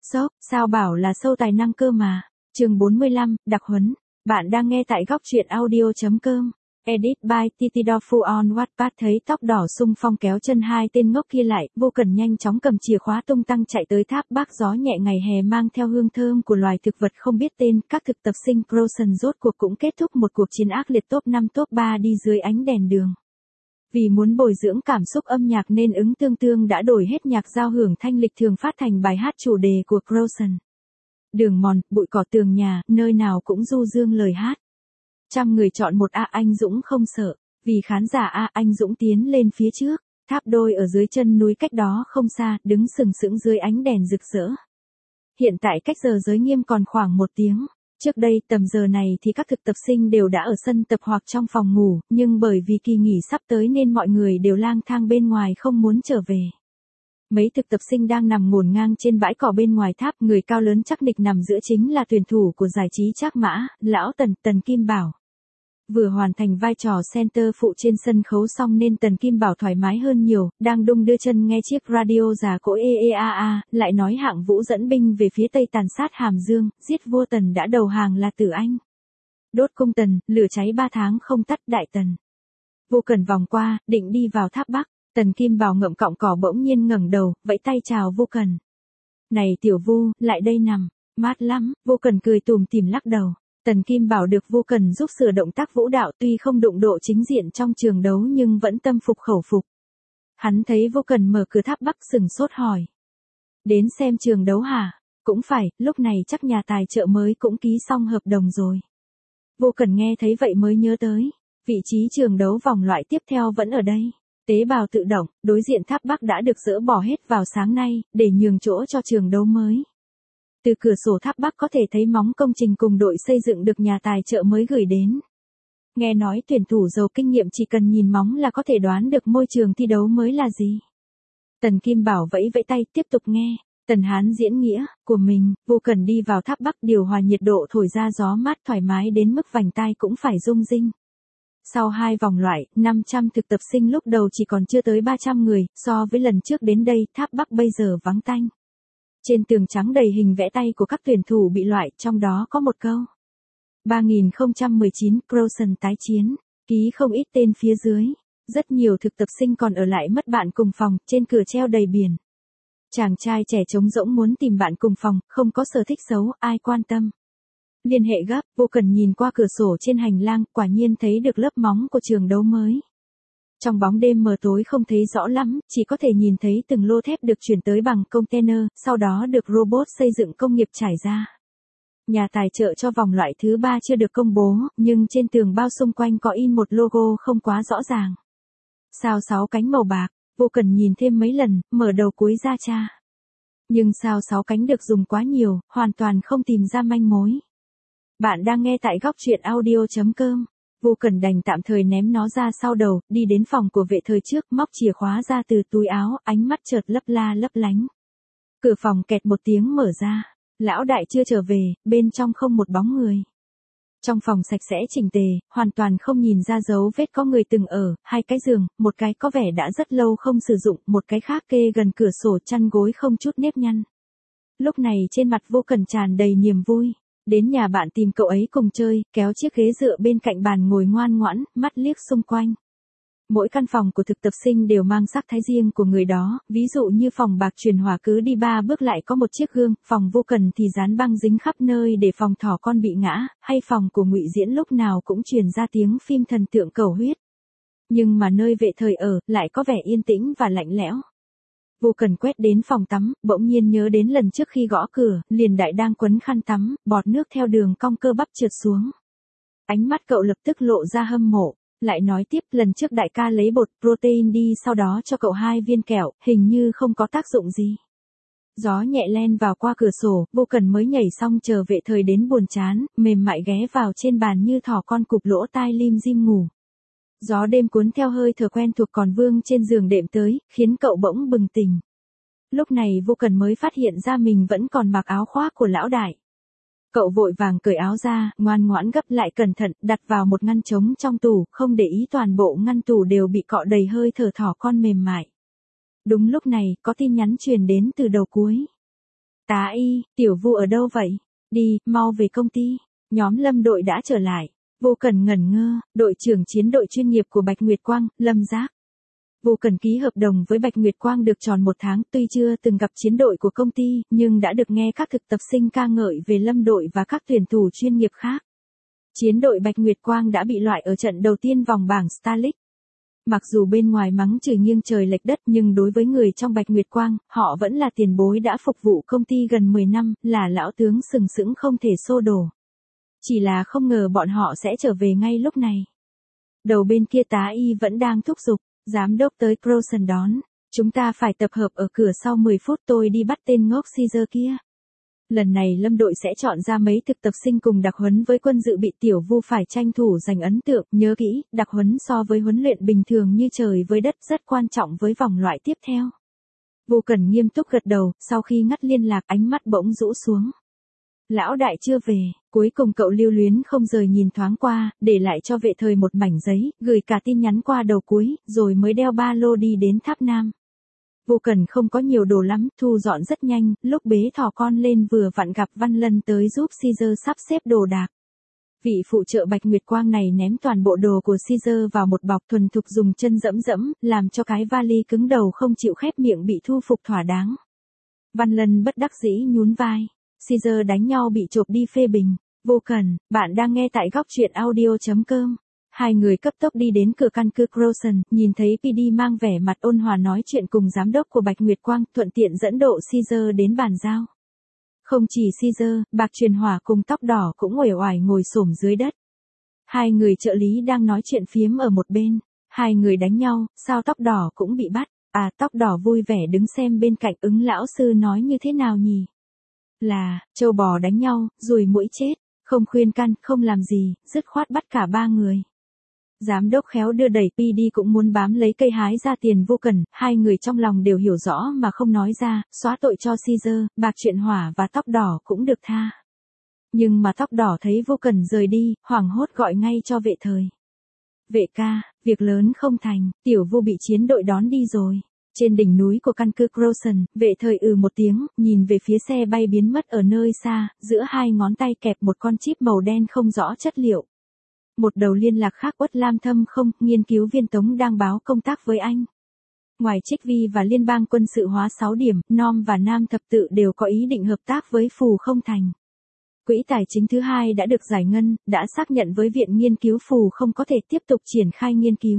Sốc, sao bảo là sâu tài năng cơ mà. Chương 45, đặc huấn. Bạn đang nghe tại góc truyện audio.com. Edit by Titidofu on Wattpad. Thấy tóc đỏ xung phong kéo chân hai tên ngốc kia lại, Vô Cần nhanh chóng cầm chìa khóa tung tăng chạy tới tháp Bắc. Gió nhẹ ngày hè mang theo hương thơm của loài thực vật không biết tên. Các thực tập sinh Frozen rốt cuộc cũng kết thúc một cuộc chiến ác liệt top 5 top 3 đi dưới ánh đèn đường. Vì muốn bồi dưỡng cảm xúc âm nhạc nên ứng tương tương đã đổi hết nhạc giao hưởng thanh lịch thường phát thành bài hát chủ đề của Frozen. Đường mòn, bụi cỏ tường nhà, nơi nào cũng du dương lời hát. Trăm người chọn một A Anh Dũng không sợ, vì khán giả A Anh Dũng tiến lên phía trước, tháp đôi ở dưới chân núi cách đó không xa, đứng sừng sững dưới ánh đèn rực rỡ. Hiện tại cách giờ giới nghiêm còn khoảng 1 tiếng. Trước đây tầm giờ này thì các thực tập sinh đều đã ở sân tập hoặc trong phòng ngủ, nhưng bởi vì kỳ nghỉ sắp tới nên mọi người đều lang thang bên ngoài không muốn trở về. Mấy thực tập sinh đang nằm ngổn ngang trên bãi cỏ bên ngoài tháp, người cao lớn chắc nịch nằm giữa chính là tuyển thủ của giải trí Trác Mã, lão Tần Kim Bảo. Vừa hoàn thành vai trò center phụ trên sân khấu xong nên Tần Kim Bảo thoải mái hơn nhiều, đang đung đưa chân nghe chiếc radio già cỗi EEAA, lại nói Hạng Vũ dẫn binh về phía Tây tàn sát Hàm Dương, giết vua Tần đã đầu hàng là Tử Anh. Đốt cung Tần, lửa cháy 3 tháng không tắt đại Tần. Vô Cần vòng qua, định đi vào tháp Bắc, Tần Kim Bảo ngậm cọng cỏ bỗng nhiên ngẩng đầu, vẫy tay chào Vô Cần. Này tiểu Vu, lại đây nằm, mát lắm, Vô Cần cười tủm tỉm lắc đầu. Tần Kim Bảo được Vô Cần giúp sửa động tác vũ đạo tuy không đụng độ chính diện trong trường đấu nhưng vẫn tâm phục khẩu phục. Hắn thấy Vô Cần mở cửa tháp Bắc sừng sốt hỏi. Đến xem trường đấu hả? Cũng phải, lúc này chắc nhà tài trợ mới cũng ký xong hợp đồng rồi. Vô Cần nghe thấy vậy mới nhớ tới. Vị trí trường đấu vòng loại tiếp theo vẫn ở đây. Tế bào tự động, đối diện tháp Bắc đã được dỡ bỏ hết vào sáng nay, để nhường chỗ cho trường đấu mới. Từ cửa sổ tháp Bắc có thể thấy móng công trình cùng đội xây dựng được nhà tài trợ mới gửi đến. Nghe nói tuyển thủ giàu kinh nghiệm chỉ cần nhìn móng là có thể đoán được môi trường thi đấu mới là gì. Tần Kim Bảo vẫy vẫy tay tiếp tục nghe. Tần Hán diễn nghĩa của mình, Vô Cần đi vào tháp Bắc điều hòa nhiệt độ thổi ra gió mát thoải mái đến mức vành tai cũng phải rung rinh. Sau 2 vòng loại, 500 thực tập sinh lúc đầu chỉ còn chưa tới 300 người, so với lần trước đến đây, tháp Bắc bây giờ vắng tanh. Trên tường trắng đầy hình vẽ tay của các tuyển thủ bị loại, trong đó có một câu. 3019 Frozen tái chiến, ký không ít tên phía dưới. Rất nhiều thực tập sinh còn ở lại mất bạn cùng phòng, trên cửa treo đầy biển. Chàng trai trẻ trống rỗng muốn tìm bạn cùng phòng, không có sở thích xấu, ai quan tâm. Liên hệ gấp, Vô Cần nhìn qua cửa sổ trên hành lang, quả nhiên thấy được lớp móng của trường đấu mới. Trong bóng đêm mờ tối không thấy rõ lắm, chỉ có thể nhìn thấy từng lô thép được chuyển tới bằng container, sau đó được robot xây dựng công nghiệp trải ra. Nhà tài trợ cho vòng loại thứ 3 chưa được công bố, nhưng trên tường bao xung quanh có in một logo không quá rõ ràng. Sao 6 cánh màu bạc, Vô Cần nhìn thêm mấy lần, mở đầu cuối ra tra. Nhưng sao 6 cánh được dùng quá nhiều, hoàn toàn không tìm ra manh mối. Bạn đang nghe tại góc truyện audio.com. Vô Cần đành tạm thời ném nó ra sau đầu, đi đến phòng của vệ thời trước, móc chìa khóa ra từ túi áo, ánh mắt chợt lấp la lấp lánh. Cửa phòng kẹt một tiếng mở ra. Lão đại chưa trở về, bên trong không một bóng người. Trong phòng sạch sẽ chỉnh tề, hoàn toàn không nhìn ra dấu vết có người từng ở, 2 cái giường, một cái có vẻ đã rất lâu không sử dụng, một cái khác kê gần cửa sổ chăn gối không chút nếp nhăn. Lúc này trên mặt Vô Cần tràn đầy niềm vui. Đến nhà bạn tìm cậu ấy cùng chơi, kéo chiếc ghế dựa bên cạnh bàn ngồi ngoan ngoãn, mắt liếc xung quanh. Mỗi căn phòng của thực tập sinh đều mang sắc thái riêng của người đó, ví dụ như phòng bạc truyền hỏa cứ đi 3 bước lại có một chiếc gương, phòng Vô Cần thì dán băng dính khắp nơi để phòng thỏ con bị ngã, hay phòng của Ngụy Diễn lúc nào cũng truyền ra tiếng phim thần tượng cầu huyết. Nhưng mà nơi vệ thời ở, lại có vẻ yên tĩnh và lạnh lẽo. Vô Cần quét đến phòng tắm, bỗng nhiên nhớ đến lần trước khi gõ cửa, liền đại đang quấn khăn tắm, bọt nước theo đường cong cơ bắp trượt xuống. Ánh mắt cậu lập tức lộ ra hâm mộ, lại nói tiếp lần trước đại ca lấy bột protein đi sau đó cho cậu 2 viên kẹo, hình như không có tác dụng gì. Gió nhẹ len vào qua cửa sổ, Vô Cần mới nhảy xong chờ vệ thời đến buồn chán, mềm mại ghé vào trên bàn như thỏ con cụp lỗ tai lim dim ngủ. Gió đêm cuốn theo hơi thở quen thuộc còn vương trên giường đệm tới, khiến cậu bỗng bừng tỉnh. Lúc này Vô Cần mới phát hiện ra mình vẫn còn mặc áo khoác của lão đại. Cậu vội vàng cởi áo ra, ngoan ngoãn gấp lại cẩn thận, đặt vào một ngăn trống trong tủ, không để ý toàn bộ ngăn tủ đều bị cọ đầy hơi thở thỏ con mềm mại. Đúng lúc này, có tin nhắn truyền đến từ đầu cuối. Tá y, Tiểu Vu ở đâu vậy? Đi, mau về công ty. Nhóm Lâm đội đã trở lại. Vô Cần ngẩn ngơ, đội trưởng chiến đội chuyên nghiệp của Bạch Nguyệt Quang, Lâm Giác. Vô Cần ký hợp đồng với Bạch Nguyệt Quang được tròn 1 tháng, tuy chưa từng gặp chiến đội của công ty, nhưng đã được nghe các thực tập sinh ca ngợi về Lâm đội và các tuyển thủ chuyên nghiệp khác. Chiến đội Bạch Nguyệt Quang đã bị loại ở trận đầu tiên vòng bảng Star League. Mặc dù bên ngoài mắng chửi nghiêng trời lệch đất nhưng đối với người trong Bạch Nguyệt Quang, họ vẫn là tiền bối đã phục vụ công ty gần 10 năm, là lão tướng sừng sững không thể xô đổ. Chỉ là không ngờ bọn họ sẽ trở về ngay lúc này. Đầu bên kia tá y vẫn đang thúc giục, giám đốc tới Crowson đón, chúng ta phải tập hợp ở cửa sau 10 phút tôi đi bắt tên ngốc Caesar kia. Lần này Lâm đội sẽ chọn ra mấy thực tập sinh cùng đặc huấn với quân dự bị. Tiểu Vu phải tranh thủ giành ấn tượng, nhớ kỹ, đặc huấn so với huấn luyện bình thường như trời với đất rất quan trọng với vòng loại tiếp theo. Vô Cần nghiêm túc gật đầu, sau khi ngắt liên lạc ánh mắt bỗng rũ xuống. Lão đại chưa về, cuối cùng cậu lưu luyến không rời nhìn thoáng qua, để lại cho Vệ Thời một mảnh giấy, gửi cả tin nhắn qua đầu cuối, rồi mới đeo ba lô đi đến Tháp Nam. Vô Cần không có nhiều đồ lắm, thu dọn rất nhanh, lúc bế thỏ con lên vừa vặn gặp Văn Lân tới giúp Caesar sắp xếp đồ đạc. Vị phụ trợ Bạch Nguyệt Quang này ném toàn bộ đồ của Caesar vào một bọc thuần thục dùng chân dẫm dẫm, làm cho cái vali cứng đầu không chịu khép miệng bị thu phục thỏa đáng. Văn Lân bất đắc dĩ nhún vai. Caesar đánh nhau bị chộp đi phê bình. Vô Cần, bạn đang nghe tại góc truyện audio.com. Hai người cấp tốc đi đến cửa căn cứ Crowson, nhìn thấy PD mang vẻ mặt ôn hòa nói chuyện cùng giám đốc của Bạch Nguyệt Quang, thuận tiện dẫn độ Caesar đến bàn giao. Không chỉ Caesar, Bạc Truyền Hỏa cùng Tóc Đỏ cũng uể oải ngồi xổm dưới đất. Hai người trợ lý đang nói chuyện phiếm ở một bên. Hai người đánh nhau, sao Tóc Đỏ cũng bị bắt? À, Tóc Đỏ vui vẻ đứng xem bên cạnh. Ứng lão sư nói như thế nào nhỉ? Là, trâu bò đánh nhau, ruồi muỗi chết, không khuyên can, không làm gì, dứt khoát bắt cả ba người. Giám đốc khéo đưa đẩy PD cũng muốn bám lấy cây hái ra tiền Vô Cần, hai người trong lòng đều hiểu rõ mà không nói ra, xóa tội cho Caesar, Bạc Truyền Hỏa và Tóc Đỏ cũng được tha. Nhưng mà Tóc Đỏ thấy Vô Cần rời đi, hoảng hốt gọi ngay cho Vệ Thời. Vệ ca, việc lớn không thành, Tiểu Vu bị chiến đội đón đi rồi. Trên đỉnh núi của căn cứ Crowson, Vệ Thời một tiếng, nhìn về phía xe bay biến mất ở nơi xa, giữa hai ngón tay kẹp một con chip màu đen không rõ chất liệu. Một đầu liên lạc khác Uất Lam Thâm không, nghiên cứu viên Tống đang báo công tác với anh. Ngoài Trích Vi và Liên bang quân sự hóa 6 điểm, Nom và Nam Thập Tự đều có ý định hợp tác với Phù Không Thành. Quỹ tài chính thứ hai đã được giải ngân, đã xác nhận với Viện Nghiên cứu Phù Không có thể tiếp tục triển khai nghiên cứu.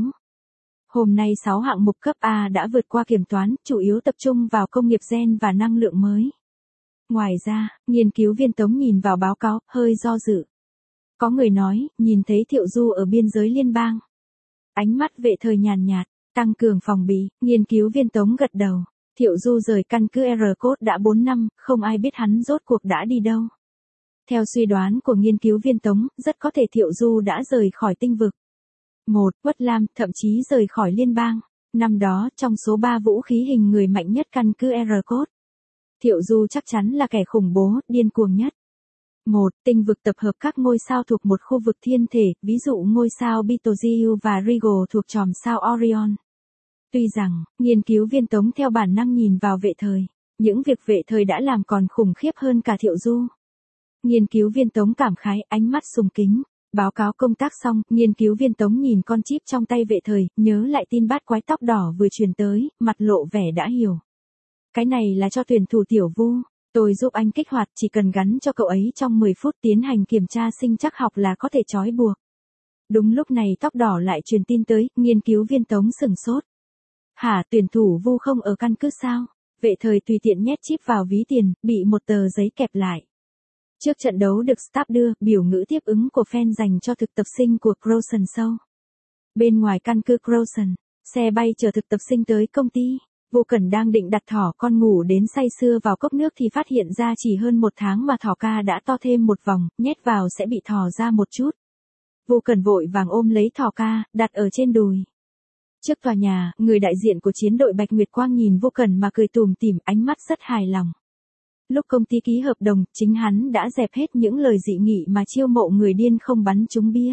Hôm nay 6 hạng mục cấp A đã vượt qua kiểm toán, chủ yếu tập trung vào công nghiệp gen và năng lượng mới. Ngoài ra, nghiên cứu viên Tống nhìn vào báo cáo, hơi do dự. Có người nói, nhìn thấy Thiệu Du ở biên giới liên bang. Ánh mắt Vệ Thời nhàn nhạt, tăng cường phòng bị, nghiên cứu viên Tống gật đầu. Thiệu Du rời căn cứ R-Code đã 4 năm, không ai biết hắn rốt cuộc đã đi đâu. Theo suy đoán của nghiên cứu viên Tống, rất có thể Thiệu Du đã rời khỏi tinh vực. Uất Lam, thậm chí rời khỏi liên bang. Năm đó, trong số 3 vũ khí hình người mạnh nhất căn cứ R-Code, Thiệu Du chắc chắn là kẻ khủng bố, điên cuồng nhất. Tinh vực tập hợp các ngôi sao thuộc một khu vực thiên thể, ví dụ ngôi sao Betelgeuse và Rigel thuộc chòm sao Orion. Tuy rằng, nghiên cứu viên Tống theo bản năng nhìn vào Vệ Thời, những việc Vệ Thời đã làm còn khủng khiếp hơn cả Thiệu Du. Nghiên cứu viên Tống cảm khái, ánh mắt sùng kính. Báo cáo công tác xong, nghiên cứu viên Tống nhìn con chip trong tay Vệ Thời, nhớ lại tin bát quái Tóc Đỏ vừa truyền tới, mặt lộ vẻ đã hiểu. Cái này là cho tuyển thủ Tiểu Vu, tôi giúp anh kích hoạt, chỉ cần gắn cho cậu ấy trong 10 phút tiến hành kiểm tra sinh trắc học là có thể trói buộc. Đúng lúc này Tóc Đỏ lại truyền tin tới, nghiên cứu viên Tống sừng sốt. Hả, tuyển thủ Vu không ở căn cứ sao? Vệ Thời tùy tiện nhét chip vào ví tiền, bị một tờ giấy kẹp lại. Trước trận đấu được staff đưa, biểu ngữ tiếp ứng của fan dành cho thực tập sinh của Crowson Show. Bên ngoài căn cứ Crowson, xe bay chở thực tập sinh tới công ty. Vô Cần đang định đặt thỏ con ngủ đến say sưa vào cốc nước thì phát hiện ra chỉ hơn 1 tháng mà thỏ ca đã to thêm một vòng, nhét vào sẽ bị thò ra một chút. Vô Cần vội vàng ôm lấy thỏ ca, đặt ở trên đùi. Trước tòa nhà, người đại diện của chiến đội Bạch Nguyệt Quang nhìn Vô Cần mà cười tủm tỉm, ánh mắt rất hài lòng. Lúc công ty ký hợp đồng, chính hắn đã dẹp hết những lời dị nghị mà chiêu mộ người điên không bắn trúng bia.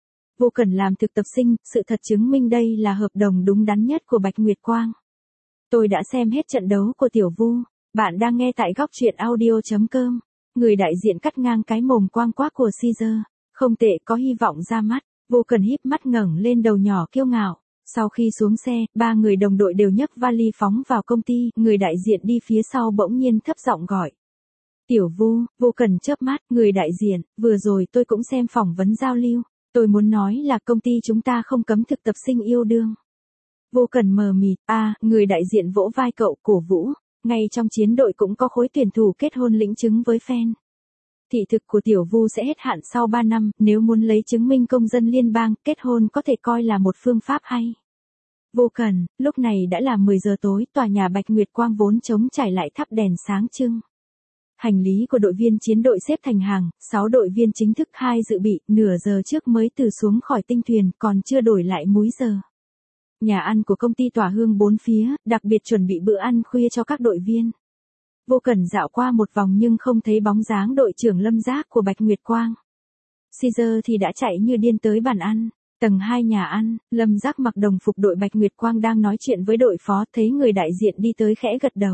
Vô Cần làm thực tập sinh, sự thật chứng minh đây là hợp đồng đúng đắn nhất của Bạch Nguyệt Quang. Tôi đã xem hết trận đấu của Tiểu Vu. Bạn đang nghe tại góc truyện audio.com. Người đại diện cắt ngang cái mồm quang quác của Caesar. Không tệ, có hy vọng ra mắt. Vô Cần híp mắt ngẩng lên đầu nhỏ kiêu ngạo. Sau khi xuống xe, ba người đồng đội đều nhấc vali phóng vào công ty. Người đại diện đi phía sau bỗng nhiên thấp giọng gọi. Tiểu Vu. Vô Cần chớp mắt. Người đại diện, vừa rồi tôi cũng xem phỏng vấn giao lưu. Tôi muốn nói là công ty chúng ta không cấm thực tập sinh yêu đương. Vô Cần mờ mịt. Người đại diện vỗ vai cậu cổ vũ. Ngay trong chiến đội cũng có khối tuyển thủ kết hôn lĩnh chứng với fan. Thị thực của Tiểu Vu sẽ hết hạn sau 3 năm, nếu muốn lấy chứng minh công dân liên bang, kết hôn có thể coi là một phương pháp hay. Vô Cần, lúc này đã là 10 giờ tối, tòa nhà Bạch Nguyệt Quang vốn trống trải lại thắp đèn sáng trưng. Hành lý của đội viên chiến đội xếp thành hàng, 6 đội viên chính thức 2 dự bị, nửa giờ trước mới từ xuống khỏi tinh thuyền, còn chưa đổi lại múi giờ. Nhà ăn của công ty tỏa hương bốn phía, đặc biệt chuẩn bị bữa ăn khuya cho các đội viên. Vô Cần dạo qua một vòng nhưng không thấy bóng dáng đội trưởng Lâm Giác của Bạch Nguyệt Quang. Caesar thì đã chạy như điên tới bàn ăn. Tầng 2 nhà ăn, Lâm Giác mặc đồng phục đội Bạch Nguyệt Quang đang nói chuyện với đội phó, thấy người đại diện đi tới khẽ gật đầu.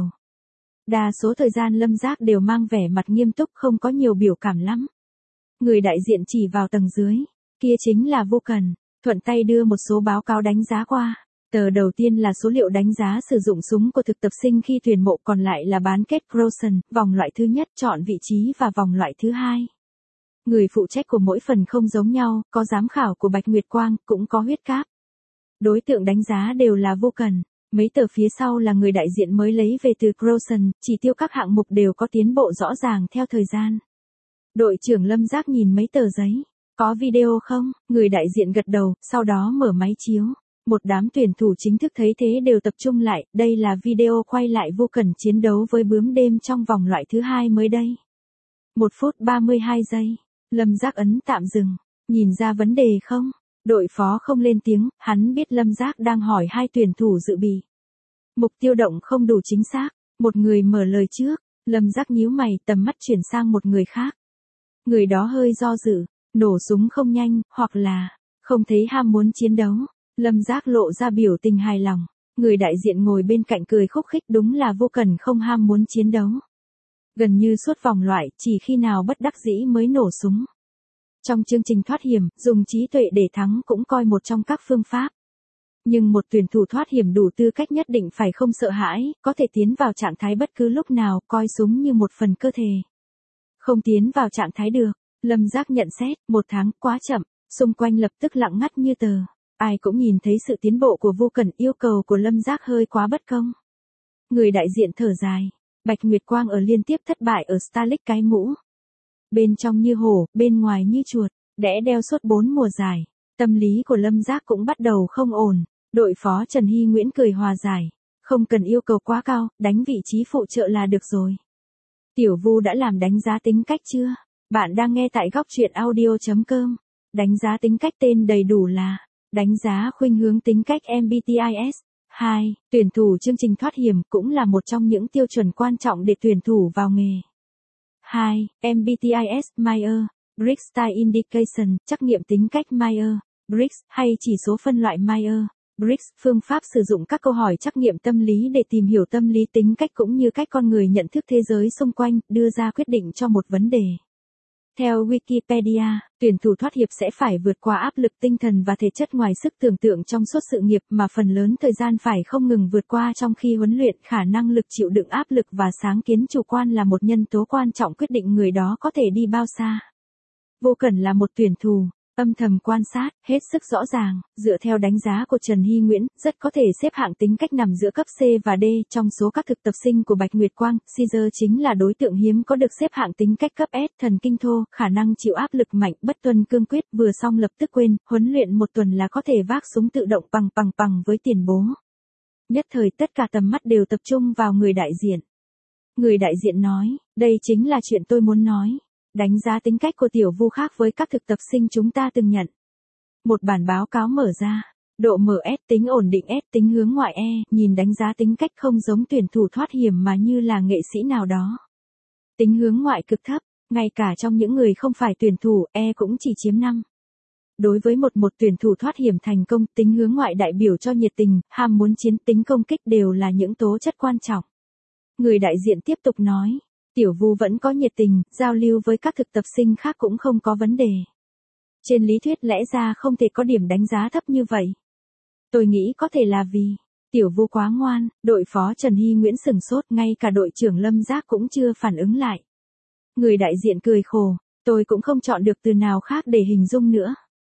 Đa số thời gian Lâm Giác đều mang vẻ mặt nghiêm túc, không có nhiều biểu cảm lắm. Người đại diện chỉ vào tầng dưới, kia chính là Vô Cần, thuận tay đưa một số báo cáo đánh giá qua. Tờ đầu tiên là số liệu đánh giá sử dụng súng của thực tập sinh khi tuyển mộ, còn lại là bán kết Croson, vòng loại thứ nhất chọn vị trí và vòng loại thứ hai. Người phụ trách của mỗi phần không giống nhau, có giám khảo của Bạch Nguyệt Quang, cũng có huyết cáp. Đối tượng đánh giá đều là Vô Cần. Mấy tờ phía sau là người đại diện mới lấy về từ Croson, chỉ tiêu các hạng mục đều có tiến bộ rõ ràng theo thời gian. Đội trưởng Lâm Giác nhìn mấy tờ giấy. Có video không? Người đại diện gật đầu, sau đó mở máy chiếu. Một đám tuyển thủ chính thức thấy thế đều tập trung lại, đây là video quay lại Vô Cần chiến đấu với bướm đêm trong vòng loại thứ hai mới đây. 1 phút 32 giây. Lâm Giác ấn tạm dừng. Nhìn ra vấn đề không? Đội phó không lên tiếng, hắn biết Lâm Giác đang hỏi hai tuyển thủ dự bị. Mục tiêu động không đủ chính xác. Một người mở lời trước. Lâm Giác nhíu mày, tầm mắt chuyển sang một người khác. Người đó hơi do dự. Nổ súng không nhanh, hoặc là không thấy ham muốn chiến đấu. Lâm Giác lộ ra biểu tình hài lòng. Người đại diện ngồi bên cạnh cười khúc khích, đúng là Vô Cần không ham muốn chiến đấu. Gần như suốt vòng loại, chỉ khi nào bất đắc dĩ mới nổ súng. Trong chương trình thoát hiểm, dùng trí tuệ để thắng cũng coi một trong các phương pháp. Nhưng một tuyển thủ thoát hiểm đủ tư cách nhất định phải không sợ hãi, có thể tiến vào trạng thái bất cứ lúc nào, coi súng như một phần cơ thể. Không tiến vào trạng thái được. Lâm Giác nhận xét, 1 tháng quá chậm, xung quanh lập tức lặng ngắt như tờ. Ai cũng nhìn thấy sự tiến bộ của Vô Cần, yêu cầu của Lâm Giác hơi quá bất công. Người đại diện thở dài, Bạch Nguyệt Quang ở liên tiếp thất bại ở Star League cái mũ. Bên trong như hổ, bên ngoài như chuột, đẽ đeo suốt 4 mùa giải. Tâm lý của Lâm Giác cũng bắt đầu không ổn. Đội phó Trần Hy Nguyễn cười hòa giải, không cần yêu cầu quá cao, đánh vị trí phụ trợ là được rồi. Tiểu Vu đã làm đánh giá tính cách chưa? Bạn đang nghe tại góc truyện audio.com. Đánh giá tính cách tên đầy đủ là đánh giá khuynh hướng tính cách MBTIS. 2. Tuyển thủ chương trình thoát hiểm cũng là một trong những tiêu chuẩn quan trọng để tuyển thủ vào nghề. 2. MBTIS Myers-Briggs Style Indication, trắc nghiệm tính cách Myers-Briggs, hay chỉ số phân loại Myers-Briggs, phương pháp sử dụng các câu hỏi trắc nghiệm tâm lý để tìm hiểu tâm lý tính cách cũng như cách con người nhận thức thế giới xung quanh, đưa ra quyết định cho một vấn đề. Theo Wikipedia, tuyển thủ thoát hiểm sẽ phải vượt qua áp lực tinh thần và thể chất ngoài sức tưởng tượng trong suốt sự nghiệp, mà phần lớn thời gian phải không ngừng vượt qua trong khi huấn luyện. Khả năng lực chịu đựng áp lực và sáng kiến chủ quan là một nhân tố quan trọng quyết định người đó có thể đi bao xa. Vô Cần là một tuyển thủ âm thầm quan sát, hết sức rõ ràng, dựa theo đánh giá của Trần Hy Nguyễn, rất có thể xếp hạng tính cách nằm giữa cấp C và D. Trong số các thực tập sinh của Bạch Nguyệt Quang, Caesar chính là đối tượng hiếm có được xếp hạng tính cách cấp S, thần kinh thô, khả năng chịu áp lực mạnh, bất tuân cương quyết, vừa xong lập tức quên, huấn luyện 1 tuần là có thể vác súng tự động bằng với tiền bố. Nhất thời tất cả tầm mắt đều tập trung vào người đại diện. Người đại diện nói, đây chính là chuyện tôi muốn nói. Đánh giá tính cách của Tiểu Vu khác với các thực tập sinh chúng ta từng nhận. Một bản báo cáo mở ra. Độ mở S, tính ổn định S, tính hướng ngoại E, nhìn đánh giá tính cách không giống tuyển thủ thoát hiểm mà như là nghệ sĩ nào đó. Tính hướng ngoại cực thấp, ngay cả trong những người không phải tuyển thủ, E cũng chỉ chiếm 5. Đối với một tuyển thủ thoát hiểm thành công, tính hướng ngoại đại biểu cho nhiệt tình, ham muốn chiến, tính công kích đều là những tố chất quan trọng. Người đại diện tiếp tục nói. Tiểu Vu vẫn có nhiệt tình, giao lưu với các thực tập sinh khác cũng không có vấn đề. Trên lý thuyết lẽ ra không thể có điểm đánh giá thấp như vậy. Tôi nghĩ có thể là vì Tiểu Vu quá ngoan, đội phó Trần Hy Nguyễn sửng sốt, ngay cả đội trưởng Lâm Giác cũng chưa phản ứng lại. Người đại diện cười khổ, tôi cũng không chọn được từ nào khác để hình dung nữa.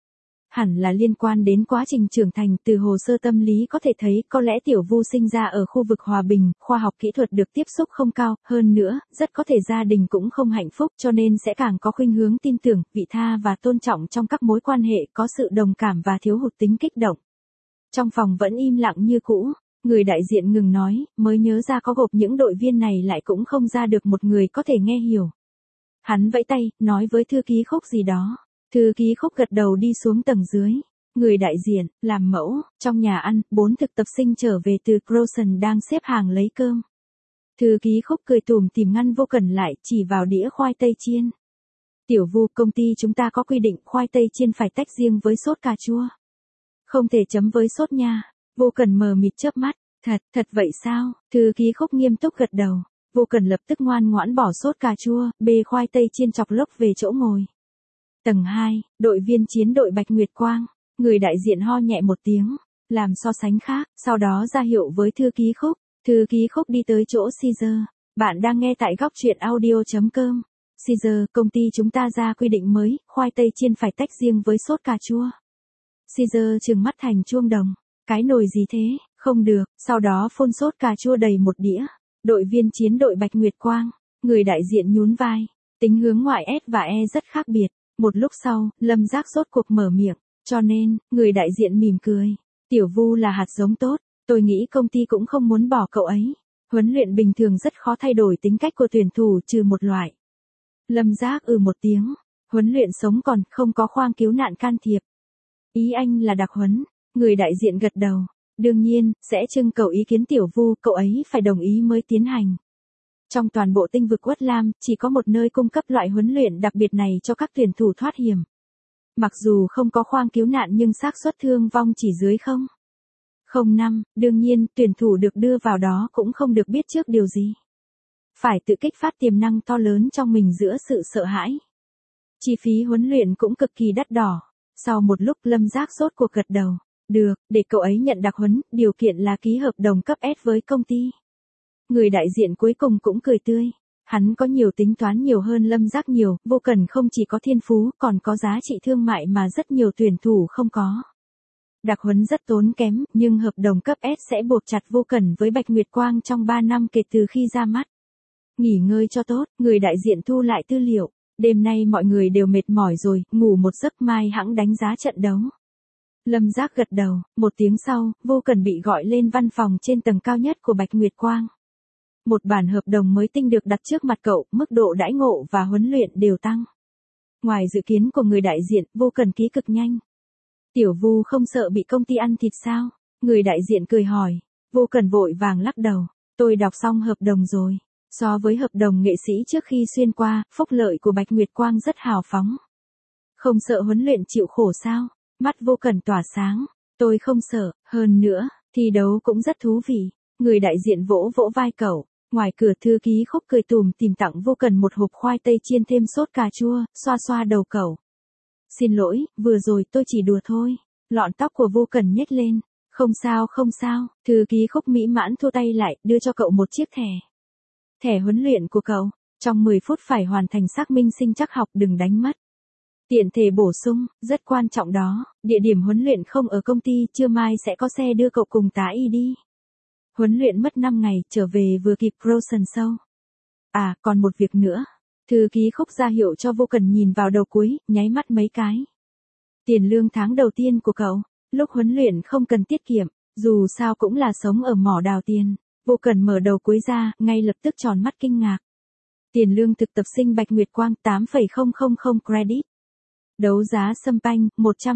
Hẳn là liên quan đến quá trình trưởng thành, từ hồ sơ tâm lý có thể thấy có lẽ Tiểu Vu sinh ra ở khu vực hòa bình, khoa học kỹ thuật được tiếp xúc không cao, hơn nữa, rất có thể gia đình cũng không hạnh phúc cho nên sẽ càng có khuynh hướng tin tưởng, vị tha và tôn trọng trong các mối quan hệ, có sự đồng cảm và thiếu hụt tính kích động. Trong phòng vẫn im lặng như cũ, người đại diện ngừng nói, mới nhớ ra có gộp những đội viên này lại cũng không ra được một người có thể nghe hiểu. Hắn vẫy tay, nói với thư ký Khúc gì đó. Thư ký Khúc gật đầu đi xuống tầng dưới. Người đại diện, làm mẫu, trong nhà ăn, 4 thực tập sinh trở về từ Croson đang xếp hàng lấy cơm. Thư ký Khúc cười tủm tỉm ngăn Vô Cần lại, chỉ vào đĩa khoai tây chiên. Tiểu Vu, công ty chúng ta có quy định khoai tây chiên phải tách riêng với sốt cà chua. Không thể chấm với sốt nha. Vô Cần mờ mịt chớp mắt. Thật vậy sao? Thư ký Khúc nghiêm túc gật đầu. Vô Cần lập tức ngoan ngoãn bỏ sốt cà chua, bê khoai tây chiên chọc lốc về chỗ ngồi. Tầng 2, đội viên chiến đội Bạch Nguyệt Quang. Người đại diện ho nhẹ một tiếng, làm so sánh khác, sau đó ra hiệu với thư ký Khúc. Thư ký Khúc đi tới chỗ Caesar. Bạn đang nghe tại góc truyện audio.com. Caesar, công ty chúng ta ra quy định mới, khoai tây chiên phải tách riêng với sốt cà chua. Caesar trừng mắt thành chuông đồng. Cái nồi gì thế, không được, sau đó phun sốt cà chua đầy một đĩa. Đội viên chiến đội Bạch Nguyệt Quang, người đại diện nhún vai. Tính hướng ngoại S và E rất khác biệt. Một lúc sau, Lâm Giác rốt cuộc mở miệng. Cho nên, người đại diện mỉm cười. Tiểu Vu là hạt giống tốt, tôi nghĩ công ty cũng không muốn bỏ cậu ấy. Huấn luyện bình thường rất khó thay đổi tính cách của tuyển thủ trừ một loại. Lâm Giác một tiếng. Huấn luyện sống còn không có khoang cứu nạn can thiệp. Ý anh là đặc huấn. Người đại diện gật đầu. Đương nhiên, sẽ trưng cầu ý kiến Tiểu Vu, cậu ấy phải đồng ý mới tiến hành. Trong toàn bộ tinh vực Uất Lam, chỉ có một nơi cung cấp loại huấn luyện đặc biệt này cho các tuyển thủ thoát hiểm. Mặc dù không có khoang cứu nạn nhưng xác suất thương vong chỉ dưới 0,05, đương nhiên, tuyển thủ được đưa vào đó cũng không được biết trước điều gì. Phải tự kích phát tiềm năng to lớn trong mình giữa sự sợ hãi. Chi phí huấn luyện cũng cực kỳ đắt đỏ. Sau một lúc Lâm Giác rốt cuộc gật đầu. Được, để cậu ấy nhận đặc huấn, điều kiện là ký hợp đồng cấp S với công ty. Người đại diện cuối cùng cũng cười tươi. Hắn có nhiều tính toán nhiều hơn Lâm Giác nhiều, Vô Cần không chỉ có thiên phú, còn có giá trị thương mại mà rất nhiều tuyển thủ không có. Đặc huấn rất tốn kém, nhưng hợp đồng cấp S sẽ buộc chặt Vô Cần với Bạch Nguyệt Quang trong 3 năm kể từ khi ra mắt. Nghỉ ngơi cho tốt, người đại diện thu lại tư liệu. Đêm nay mọi người đều mệt mỏi rồi, ngủ một giấc mai hẵng đánh giá trận đấu. Lâm Giác gật đầu, một tiếng sau, Vô Cần bị gọi lên văn phòng trên tầng cao nhất của Bạch Nguyệt Quang. Một bản hợp đồng mới tinh được đặt trước mặt cậu, mức độ đãi ngộ và huấn luyện đều tăng. Ngoài dự kiến của người đại diện, Vô Cần ký cực nhanh. Tiểu Vu không sợ bị công ty ăn thịt sao? Người đại diện cười hỏi. Vô Cần vội vàng lắc đầu. Tôi đọc xong hợp đồng rồi. So với hợp đồng nghệ sĩ trước khi xuyên qua, phúc lợi của Bạch Nguyệt Quang rất hào phóng. Không sợ huấn luyện chịu khổ sao? Mắt Vô Cần tỏa sáng. Tôi không sợ, hơn nữa, thi đấu cũng rất thú vị. Người đại diện vỗ vỗ vai cậu. Ngoài cửa thư ký Khúc cười tủm tỉm tặng Vô Cần một hộp khoai tây chiên thêm sốt cà chua, xoa xoa đầu cậu. Xin lỗi, vừa rồi tôi chỉ đùa thôi. Lọn tóc của Vô Cần nhếch lên. Không sao không sao, thư ký Khúc mỹ mãn thu tay lại, đưa cho cậu một chiếc thẻ. Thẻ huấn luyện của cậu, trong 10 phút phải hoàn thành xác minh sinh trắc học, đừng đánh mất. Tiện thể bổ sung, rất quan trọng đó, địa điểm huấn luyện không ở công ty, trưa mai sẽ có xe đưa cậu cùng tá y đi. Huấn luyện mất 5 ngày, trở về vừa kịp Croson Show. À, còn một việc nữa. Thư ký Khúc ra hiệu cho Vô Cần nhìn vào đầu cuối, nháy mắt mấy cái. Tiền lương tháng đầu tiên của cậu, lúc huấn luyện không cần tiết kiệm, dù sao cũng là sống ở mỏ đào tiền. Vô Cần mở đầu cuối ra, ngay lập tức tròn mắt kinh ngạc. Tiền lương thực tập sinh Bạch Nguyệt Quang 8,000 credit. Đấu giá Sâm Panh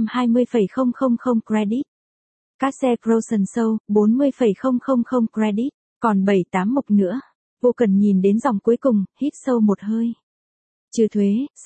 120,000 credit. Các xe Croson Show 40,000 credit, còn 7-8 mục nữa. Vô Cần nhìn đến dòng cuối cùng, hít sâu một hơi. Trừ thuế,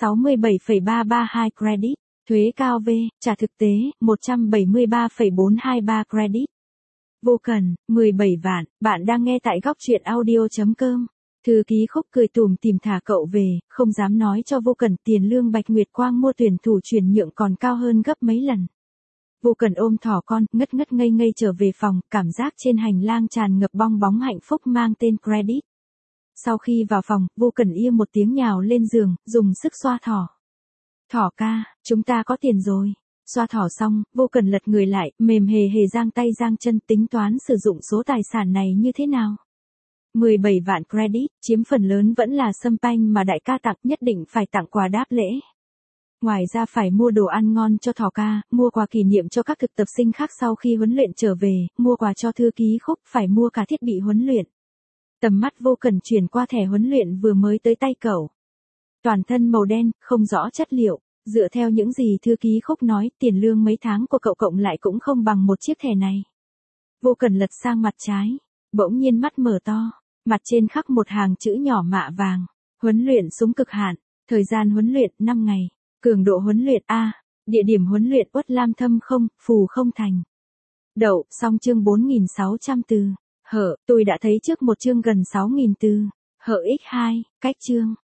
67,332 credit. Thuế cao V, trả thực tế, 173,423 credit. Vô Cần, 17 vạn, bạn đang nghe tại góc truyện audio.com. Thư ký Khúc cười tủm tỉm thả cậu về, không dám nói cho Vô Cần tiền lương Bạch Nguyệt Quang mua tuyển thủ chuyển nhượng còn cao hơn gấp mấy lần. Vô Cần ôm thỏ con, ngất ngất ngây ngây trở về phòng, cảm giác trên hành lang tràn ngập bong bóng hạnh phúc mang tên credit. Sau khi vào phòng, Vô Cần ia một tiếng nhào lên giường, dùng sức xoa thỏ. Thỏ ca, chúng ta có tiền rồi. Xoa thỏ xong, Vô Cần lật người lại, mềm hề hề giang tay giang chân tính toán sử dụng số tài sản này như thế nào. 17 vạn credit, chiếm phần lớn vẫn là sâm panh mà đại ca tặng, nhất định phải tặng quà đáp lễ. Ngoài ra phải mua đồ ăn ngon cho thỏ ca, mua quà kỷ niệm cho các thực tập sinh khác sau khi huấn luyện trở về, mua quà cho thư ký Khúc, phải mua cả thiết bị huấn luyện. Tầm mắt Vô Cần chuyển qua thẻ huấn luyện vừa mới tới tay cậu. Toàn thân màu đen, không rõ chất liệu. Dựa theo những gì thư ký Khúc nói, tiền lương mấy tháng của cậu cộng lại cũng không bằng một chiếc thẻ này. Vô Cần lật sang mặt trái, bỗng nhiên mắt mở to, mặt trên khắc một hàng chữ nhỏ mạ vàng. Huấn luyện súng cực hạn, thời gian huấn luyện 5 ngày, cường độ huấn luyện A, địa điểm huấn luyện Uất Lam Thâm không, Phù Không Thành. Đậu, xong chương 4.600 từ. Tôi đã thấy trước một chương gần 6.000 từ. X2, cách chương.